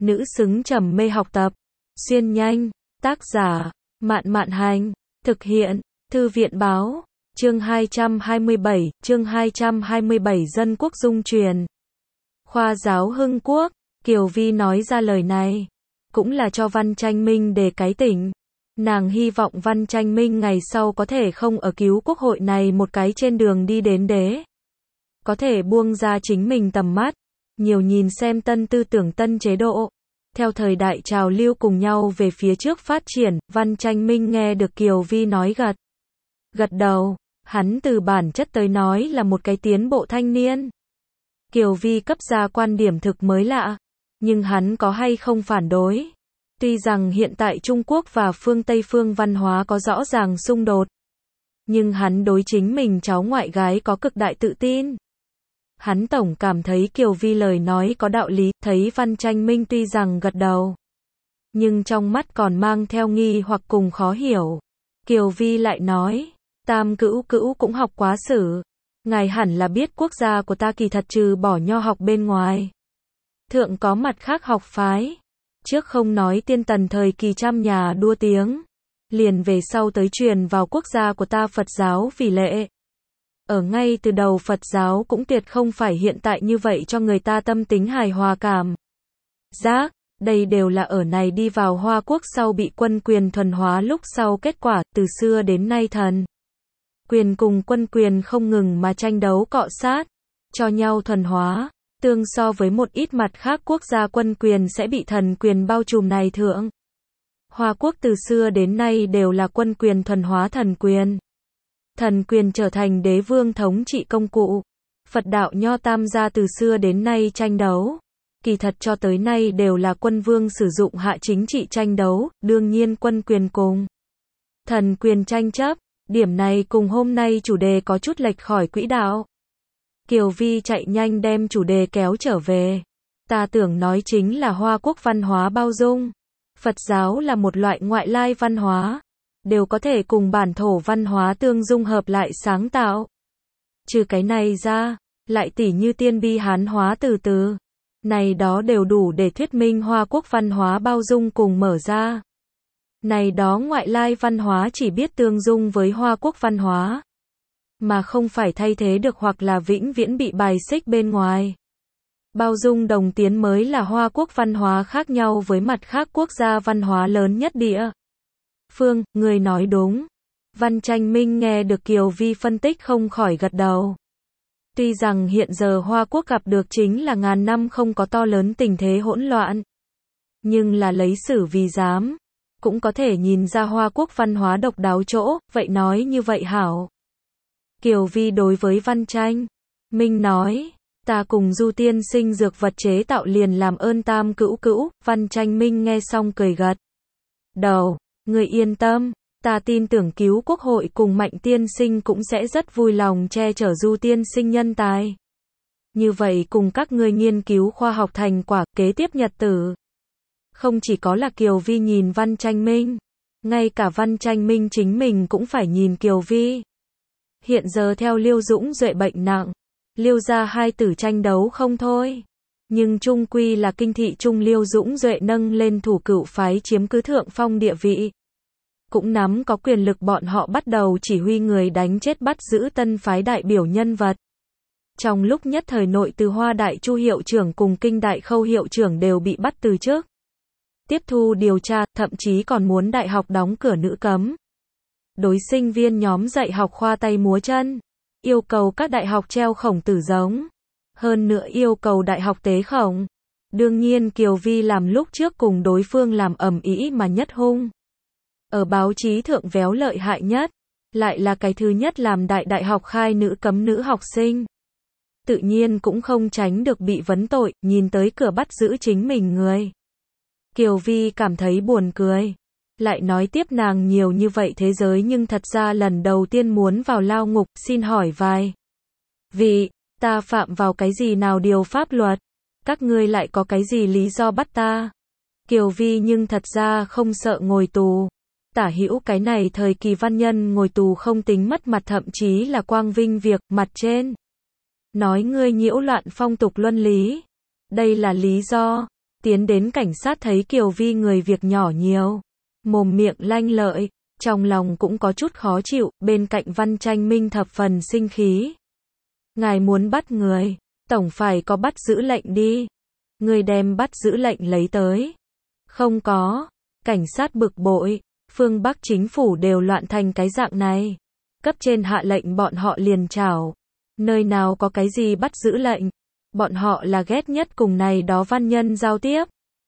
nữ xứng trầm mê học tập. Xuyên nhanh, tác giả, Mạn Mạn Hành, thực hiện, Thư viện Báo, chương 227 Dân Quốc Dung Truyền. Khoa giáo Hưng Quốc, Kiều Vi nói ra lời này, cũng là cho Văn Tranh Minh đề cái tỉnh. Nàng hy vọng Văn Tranh Minh ngày sau có thể không ở cứu quốc hội này một cái trên đường đi đến đế. Có thể buông ra chính mình tầm mắt, nhiều nhìn xem tân tư tưởng tân chế độ. Theo thời đại trào lưu cùng nhau về phía trước phát triển, Văn Tranh Minh nghe được Kiều Vi nói gật đầu, hắn từ bản chất tới nói là một cái tiến bộ thanh niên. Kiều Vi cấp ra quan điểm thực mới lạ, nhưng hắn có hay không phản đối. Tuy rằng hiện tại Trung Quốc và phương Tây phương văn hóa có rõ ràng xung đột, nhưng hắn đối chính mình cháu ngoại gái có cực đại tự tin. Hắn tổng cảm thấy Kiều Vi lời nói có đạo lý, thấy Văn Tranh Minh tuy rằng gật đầu, nhưng trong mắt còn mang theo nghi hoặc cùng khó hiểu. Kiều Vi lại nói, Tam cữu cũng học quá sử. Ngài hẳn là biết quốc gia của ta kỳ thật trừ bỏ nho học bên ngoài, thượng có mặt khác học phái. Trước không nói tiên tần thời kỳ trăm nhà đua tiếng, liền về sau tới truyền vào quốc gia của ta Phật giáo vì lệ. Ở ngay từ đầu Phật giáo cũng tuyệt không phải hiện tại như vậy cho người ta tâm tính hài hòa cảm giác, đây đều là ở này đi vào Hoa Quốc sau bị quân quyền thuần hóa lúc sau kết quả. Từ xưa đến nay thần quyền cùng quân quyền không ngừng mà tranh đấu cọ sát, cho nhau thuần hóa, tương so với một ít mặt khác quốc gia quân quyền sẽ bị thần quyền bao trùm này thượng. Hoa Quốc từ xưa đến nay đều là quân quyền thuần hóa thần quyền. Thần quyền trở thành đế vương thống trị công cụ. Phật đạo nho tam gia từ xưa đến nay tranh đấu, kỳ thật cho tới nay đều là quân vương sử dụng hạ chính trị tranh đấu, đương nhiên quân quyền cùng thần quyền tranh chấp, điểm này cùng hôm nay chủ đề có chút lệch khỏi quỹ đạo. Kiều Vi chạy nhanh đem chủ đề kéo trở về. Ta tưởng nói chính là Hoa Quốc văn hóa bao dung. Phật giáo là một loại ngoại lai văn hóa, đều có thể cùng bản thổ văn hóa tương dung hợp lại sáng tạo. Trừ cái này ra, lại tỉ như tiên bi Hán hóa từ này đó đều đủ để thuyết minh Hoa Quốc văn hóa bao dung cùng mở ra. Này đó ngoại lai văn hóa chỉ biết tương dung với Hoa Quốc văn hóa, mà không phải thay thế được hoặc là vĩnh viễn bị bài xích bên ngoài. Bao dung đồng tiến mới là Hoa Quốc văn hóa khác nhau với mặt khác quốc gia văn hóa lớn nhất địa phương. Người nói đúng. Văn Tranh Minh nghe được Kiều Vi phân tích không khỏi gật đầu. Tuy rằng hiện giờ Hoa Quốc gặp được chính là ngàn năm không có to lớn tình thế hỗn loạn, nhưng là lấy sử vì giám, cũng có thể nhìn ra Hoa Quốc văn hóa độc đáo chỗ. Vậy nói như vậy hảo. Kiều Vi đối với Văn Tranh Minh nói, ta cùng Du tiên sinh dược vật chế tạo liền làm ơn Tam cữu. Văn Tranh Minh nghe xong cười gật đầu, người yên tâm, ta tin tưởng cứu quốc hội cùng Mạnh tiên sinh cũng sẽ rất vui lòng che chở Du tiên sinh nhân tài. Như vậy cùng các ngươi nghiên cứu khoa học thành quả kế tiếp nhật tử. Không chỉ có là Kiều Vi nhìn Văn Tranh Minh, ngay cả Văn Tranh Minh chính mình cũng phải nhìn Kiều Vi. Hiện giờ theo Liêu Dũng Duệ bệnh nặng, Liêu gia hai tử tranh đấu không thôi, nhưng chung quy là kinh thị trung Liêu Dũng Duệ nâng lên thủ cửu phái chiếm cứ thượng phong địa vị, cũng nắm có quyền lực, bọn họ bắt đầu chỉ huy người đánh chết bắt giữ tân phái đại biểu nhân vật. Trong lúc nhất thời nội từ Hoa Đại Chu hiệu trưởng cùng Kinh Đại Khâu hiệu trưởng đều bị bắt từ chức, tiếp thu điều tra, thậm chí còn muốn đại học đóng cửa nữ cấm. Đối sinh viên nhóm dạy học khoa tay múa chân, yêu cầu các đại học treo khổng tử giống, hơn nữa yêu cầu đại học tế khổng. Đương nhiên Kiều Vi làm lúc trước cùng đối phương làm ầm ĩ mà nhất hung. Ở báo chí thượng véo lợi hại nhất, lại là cái thứ nhất làm đại học khai nữ cấm nữ học sinh. Tự nhiên cũng không tránh được bị vấn tội, nhìn tới cửa bắt giữ chính mình người. Kiều Vi cảm thấy buồn cười. Lại nói tiếp nàng nhiều như vậy thế giới nhưng thật ra lần đầu tiên muốn vào lao ngục, xin hỏi vài vị, ta phạm vào cái gì nào điều pháp luật? Các ngươi lại có cái gì lý do bắt ta? Kiều Vi nhưng thật ra không sợ ngồi tù. Tả hữu cái này thời kỳ văn nhân ngồi tù không tính mất mặt, thậm chí là quang vinh việc, mặt trên nói ngươi nhiễu loạn phong tục luân lý. Đây là lý do. Tiến đến cảnh sát thấy Kiều Vi người việc nhỏ nhiều, mồm miệng lanh lợi, trong lòng cũng có chút khó chịu, bên cạnh Văn Tranh Minh thập phần sinh khí. Ngài muốn bắt người, tổng phải có bắt giữ lệnh đi. Người đem bắt giữ lệnh lấy tới. Không có. Cảnh sát bực bội, phương Bắc chính phủ đều loạn thành cái dạng này. Cấp trên hạ lệnh bọn họ liền chảo. Nơi nào có cái gì bắt giữ lệnh. Bọn họ là ghét nhất cùng này đó văn nhân giao tiếp.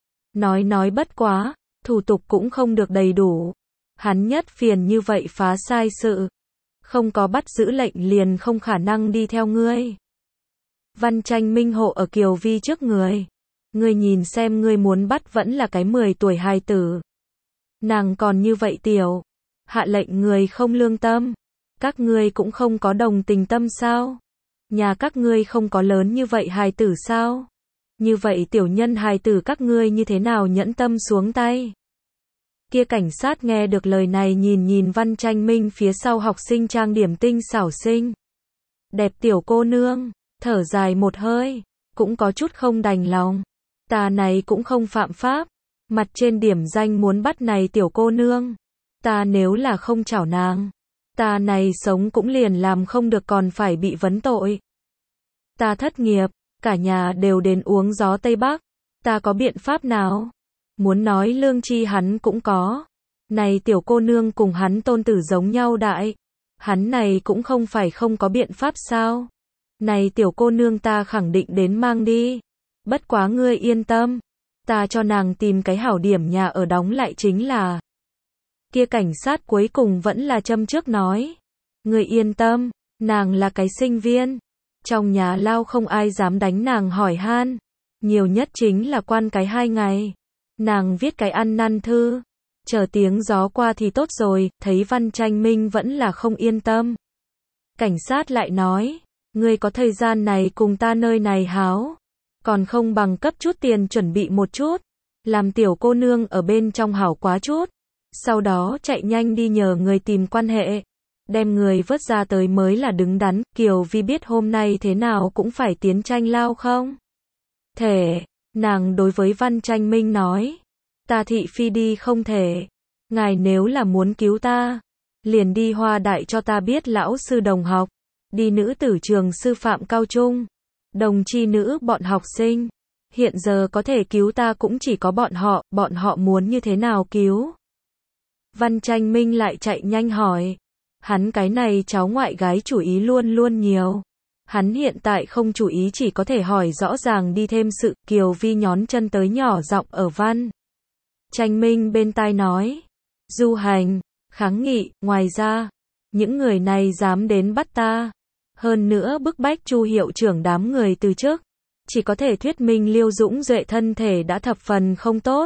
Nói bất quá, thủ tục cũng không được đầy đủ. Hắn nhất phiền như vậy phá sai sự. Không có bắt giữ lệnh liền không khả năng đi theo ngươi. Văn Tranh Minh hộ ở Kiều Vi trước người. Ngươi nhìn xem ngươi muốn bắt vẫn là cái 10 tuổi hài tử. Nàng còn như vậy tiểu. Hạ lệnh người không lương tâm. Các ngươi cũng không có đồng tình tâm sao? Nhà các ngươi không có lớn như vậy hài tử sao? Như vậy tiểu nhân hài tử các ngươi như thế nào nhẫn tâm xuống tay? Kia cảnh sát nghe được lời này nhìn Văn Tranh Minh phía sau học sinh trang điểm tinh xảo xinh. Đẹp tiểu cô nương, thở dài một hơi, cũng có chút không đành lòng. Ta này cũng không phạm pháp, mặt trên điểm danh muốn bắt này tiểu cô nương. Ta nếu là không chảo nàng, ta này sống cũng liền làm không được còn phải bị vấn tội. Ta thất nghiệp, cả nhà đều đến uống gió Tây Bắc, ta có biện pháp nào? Muốn nói lương tri hắn cũng có. Này tiểu cô nương cùng hắn tôn tử giống nhau đại. Hắn này cũng không phải không có biện pháp sao? Này tiểu cô nương ta khẳng định đến mang đi. Bất quá ngươi yên tâm. Ta cho nàng tìm cái hảo điểm nhà ở đóng lại chính là. Kia cảnh sát cuối cùng vẫn là châm trước nói. Ngươi yên tâm, nàng là cái sinh viên. Trong nhà lao không ai dám đánh nàng hỏi han. Nhiều nhất chính là quan cái 2 ngày. Nàng viết cái ăn năn thư. Chờ tiếng gió qua thì tốt rồi, thấy Văn Tranh Minh vẫn là không yên tâm. Cảnh sát lại nói, ngươi có thời gian này cùng ta nơi này háo. Còn không bằng cấp chút tiền chuẩn bị một chút. Làm tiểu cô nương ở bên trong hảo quá chút. Sau đó chạy nhanh đi nhờ người tìm quan hệ. Đem người vớt ra tới mới là đứng đắn. Kiều Vi biết hôm nay thế nào cũng phải tiến tranh lao không? Thể, nàng đối với Văn Tranh Minh nói. Ta thị phi đi không thể. Ngài nếu là muốn cứu ta, liền đi Hoa Đại cho ta biết lão sư đồng học. Đi nữ tử trường sư phạm cao trung. Đồng chi nữ bọn học sinh. Hiện giờ có thể cứu ta cũng chỉ có bọn họ muốn như thế nào cứu? Văn Tranh Minh lại chạy nhanh hỏi. Hắn cái này cháu ngoại gái chủ ý luôn luôn nhiều. Hắn hiện tại không chủ ý chỉ có thể hỏi rõ ràng đi thêm sự. Kiều Vi nhón chân tới nhỏ giọng ở Văn Tranh Minh bên tai nói. Du hành, kháng nghị, ngoài ra, những người này dám đến bắt ta. Hơn nữa bức bách Chu hiệu trưởng đám người từ trước. Chỉ có thể thuyết minh Liêu Dũng Duệ thân thể đã thập phần không tốt.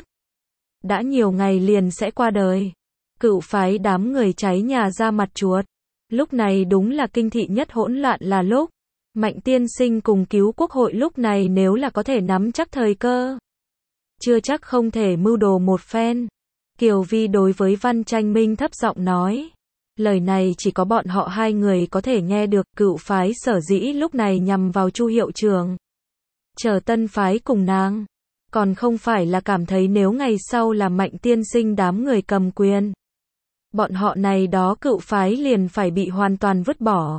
Đã nhiều ngày liền sẽ qua đời. Cựu phái đám người cháy nhà ra mặt chuột. Lúc này đúng là kinh thị nhất hỗn loạn là lúc. Mạnh tiên sinh cùng cứu quốc hội lúc này nếu là có thể nắm chắc thời cơ. Chưa chắc không thể mưu đồ một phen. Kiều Vi đối với Văn Tranh Minh thấp giọng nói. Lời này chỉ có bọn họ 2 người có thể nghe được. Cựu phái sở dĩ lúc này nhằm vào Chu hiệu trưởng. Chờ tân phái cùng nàng. Còn không phải là cảm thấy nếu ngày sau là Mạnh tiên sinh đám người cầm quyền. Bọn họ này đó cựu phái liền phải bị hoàn toàn vứt bỏ.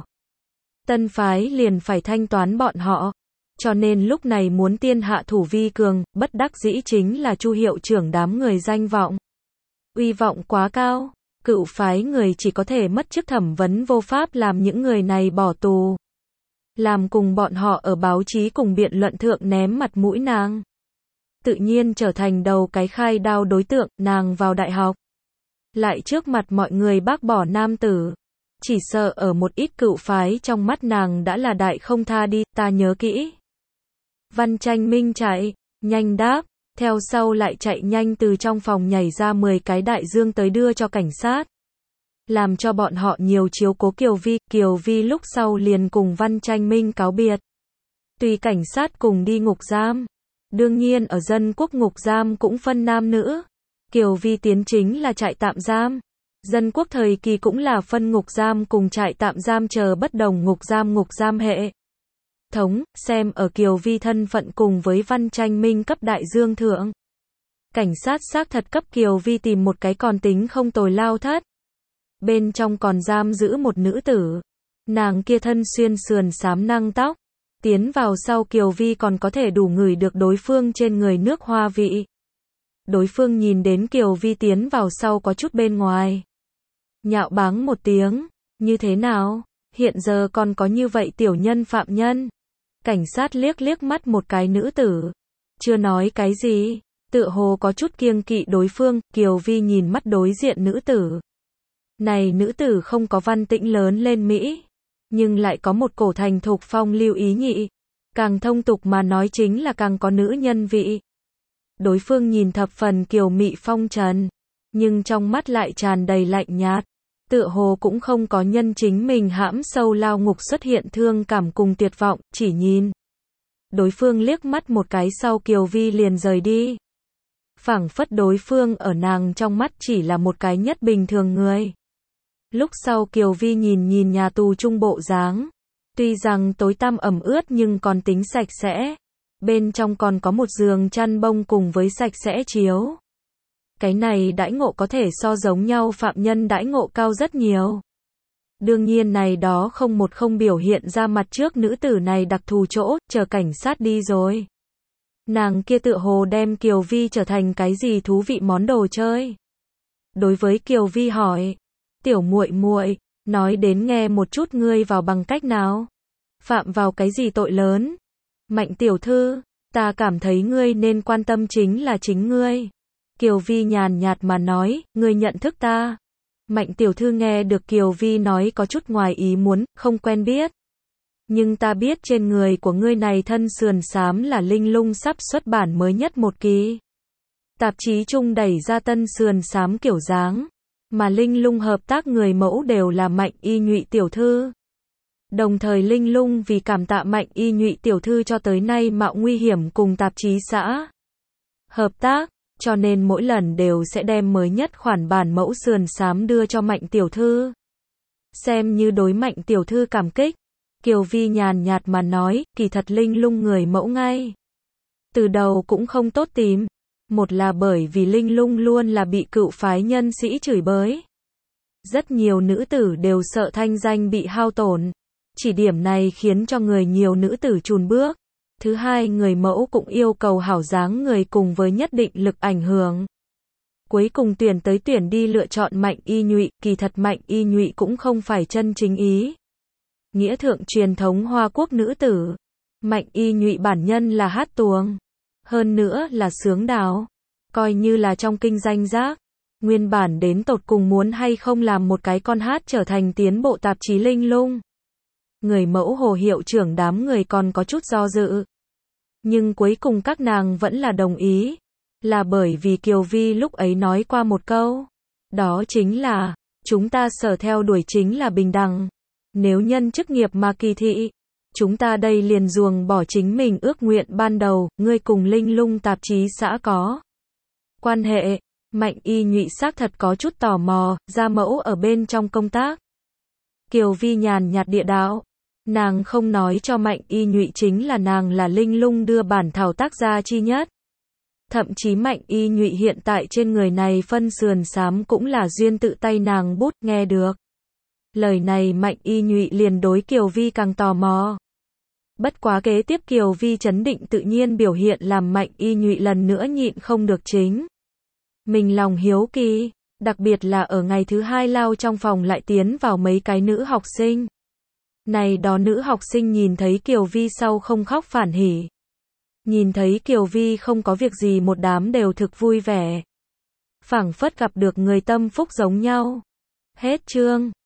Tân phái liền phải thanh toán bọn họ. Cho nên lúc này muốn tiên hạ thủ vi cường, bất đắc dĩ chính là Chu hiệu trưởng đám người danh vọng. Uy vọng quá cao, cựu phái người chỉ có thể mất chức thẩm vấn vô pháp làm những người này bỏ tù. Làm cùng bọn họ ở báo chí cùng biện luận thượng ném mặt mũi nàng. Tự nhiên trở thành đầu cái khai đao đối tượng, nàng vào đại học. Lại trước mặt mọi người bác bỏ nam tử. Chỉ sợ ở một ít cựu phái trong mắt nàng đã là đại không tha đi, ta nhớ kỹ. Văn Tranh Minh chạy, nhanh đáp, theo sau lại chạy nhanh từ trong phòng nhảy ra 10 cái đại dương tới đưa cho cảnh sát. Làm cho bọn họ nhiều chiếu cố Kiều Vi lúc sau liền cùng Văn Tranh Minh cáo biệt. Tùy cảnh sát cùng đi ngục giam. Đương nhiên ở dân quốc ngục giam cũng phân nam nữ. Kiều Vi tiến chính là trại tạm giam. Dân quốc thời kỳ cũng là phân ngục giam cùng trại tạm giam chờ bất đồng ngục giam hệ. thống, xem ở Kiều Vi thân phận cùng với Văn Tranh Minh cấp đại dương thượng. Cảnh sát xác thật cấp Kiều Vi tìm một cái còn tính không tồi lao thất. Bên trong còn giam giữ một nữ tử. Nàng kia thân xuyên sườn xám năng tóc. Tiến vào sau Kiều Vi còn có thể đủ ngửi được đối phương trên người nước hoa vị. Đối phương nhìn đến Kiều Vi tiến vào sau có chút bên ngoài. Nhạo báng một tiếng. Như thế nào? Hiện giờ còn có như vậy tiểu nhân phạm nhân. Cảnh sát liếc liếc mắt một cái nữ tử. Chưa nói cái gì. Tựa hồ có chút kiêng kỵ đối phương. Kiều Vi nhìn mắt đối diện nữ tử. Này nữ tử không có văn tĩnh lớn lên Mỹ. Nhưng lại có một cổ thành thục phong lưu ý nhị. Càng thông tục mà nói chính là càng có nữ nhân vị. Đối phương nhìn thập phần kiều mị phong trần. Nhưng trong mắt lại tràn đầy lạnh nhạt. Tựa hồ cũng không có nhân chính mình hãm sâu lao ngục xuất hiện thương cảm cùng tuyệt vọng, chỉ nhìn. Đối phương liếc mắt một cái sau Kiều Vi liền rời đi. Phảng phất đối phương ở nàng trong mắt chỉ là một cái nhất bình thường người. Lúc sau Kiều Vi nhìn nhà tù trung bộ dáng. Tuy rằng tối tăm ẩm ướt nhưng còn tính sạch sẽ. Bên trong còn có một giường chăn bông cùng với sạch sẽ chiếu. Cái này đãi ngộ có thể so giống nhau phạm nhân đãi ngộ cao rất nhiều. Đương nhiên này đó không biểu hiện ra mặt trước nữ tử này đặc thù chỗ, chờ cảnh sát đi rồi. Nàng kia tựa hồ đem Kiều Vi trở thành cái gì thú vị món đồ chơi. Đối với Kiều Vi hỏi, tiểu muội muội, nói đến nghe một chút ngươi vào bằng cách nào? Phạm vào cái gì tội lớn? Mạnh tiểu thư, ta cảm thấy ngươi nên quan tâm chính là chính ngươi. Kiều Vi nhàn nhạt mà nói, ngươi nhận thức ta. Mạnh tiểu thư nghe được Kiều Vi nói có chút ngoài ý muốn, không quen biết. Nhưng ta biết trên người của ngươi này thân sườn xám là Linh Lung sắp xuất bản mới nhất một kỳ. Tạp chí chung đẩy ra tân sườn xám kiểu dáng. Mà Linh Lung hợp tác người mẫu đều là Mạnh Y Nhụy tiểu thư. Đồng thời Linh Lung vì cảm tạ Mạnh Y Nhụy tiểu thư cho tới nay mạo nguy hiểm cùng tạp chí xã hợp tác. Cho nên mỗi lần đều sẽ đem mới nhất khoản bản mẫu sườn xám đưa cho Mạnh tiểu thư. Xem như đối Mạnh tiểu thư cảm kích. Kiều Vi nhàn nhạt mà nói, kỳ thật Linh Lung người mẫu ngay. Từ đầu cũng không tốt tìm. Một là bởi vì Linh Lung luôn là bị cựu phái nhân sĩ chửi bới. Rất nhiều nữ tử đều sợ thanh danh bị hao tổn. Chỉ điểm này khiến cho người nhiều nữ tử chùn bước. Thứ hai, người mẫu cũng yêu cầu hảo dáng người cùng với nhất định lực ảnh hưởng. Cuối cùng tuyển đi lựa chọn Mạnh Y Nhụy, kỳ thật Mạnh Y Nhụy cũng không phải chân chính ý. Nghĩa thượng truyền thống Hoa Quốc nữ tử. Mạnh Y Nhụy bản nhân là hát tuồng. Hơn nữa là sướng đào. Coi như là trong kinh danh giác. Nguyên bản đến tột cùng muốn hay không làm một cái con hát trở thành tiến bộ tạp chí Linh Lung. Người mẫu Hồ hiệu trưởng đám người còn có chút do dự. Nhưng cuối cùng các nàng vẫn là đồng ý. Là bởi vì Kiều Vi lúc ấy nói qua một câu. Đó chính là, chúng ta sở theo đuổi chính là bình đẳng. Nếu nhân chức nghiệp mà kỳ thị, chúng ta đây liền ruồng bỏ chính mình ước nguyện ban đầu, ngươi cùng Linh Lung tạp chí xã có quan hệ. Mạnh Y Nhụy xác thật có chút tò mò, gia mẫu ở bên trong công tác. Kiều Vi nhàn nhạt địa đạo. Nàng không nói cho Mạnh Y Nhụy chính là nàng là Linh Lung đưa bản thảo tác gia chi nhất. Thậm chí Mạnh Y Nhụy hiện tại trên người này phân sườn xám cũng là duyên tự tay nàng bút, nghe được. Lời này Mạnh Y Nhụy liền đối Kiều Vi càng tò mò. Bất quá kế tiếp Kiều Vi chấn định tự nhiên biểu hiện làm Mạnh Y Nhụy lần nữa nhịn không được chính. Mình lòng hiếu kỳ, đặc biệt là ở ngày thứ hai lao trong phòng lại tiến vào mấy cái nữ học sinh. Này đó nữ học sinh nhìn thấy Kiều Vi sau không khóc phản hỉ. Nhìn thấy Kiều Vi không có việc gì một đám đều thực vui vẻ. Phảng phất gặp được người tâm phúc giống nhau. Hết chương.